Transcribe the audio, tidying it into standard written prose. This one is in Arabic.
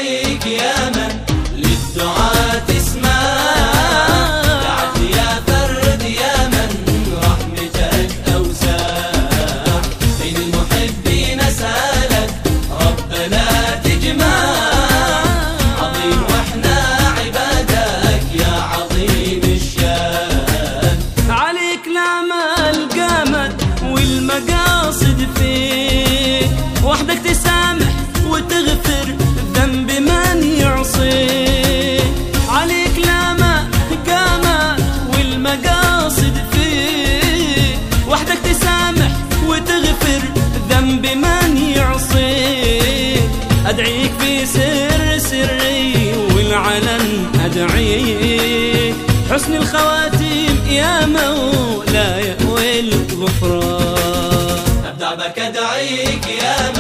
أدعيك يا من للدعاء تسمع، دعت يا فرد يا من رحمتك أوسع، بين المحبين أسألك ربنا تجمع، عظيم واحنا عبادك يا عظيم الشان. عليك الأعمال قامت والمقاصد فيك، وحدك تسامح وتغفر ذنب من يعصيك. عليك الأعمال قامت والمقاصد فيك، وحدك تسامح وتغفر ذنب من يعصيك. أدعيك في سر سري والعلن أدعيك، حسن الخواتيم يا مولاي والغفران. أبدع بك أدعيك يا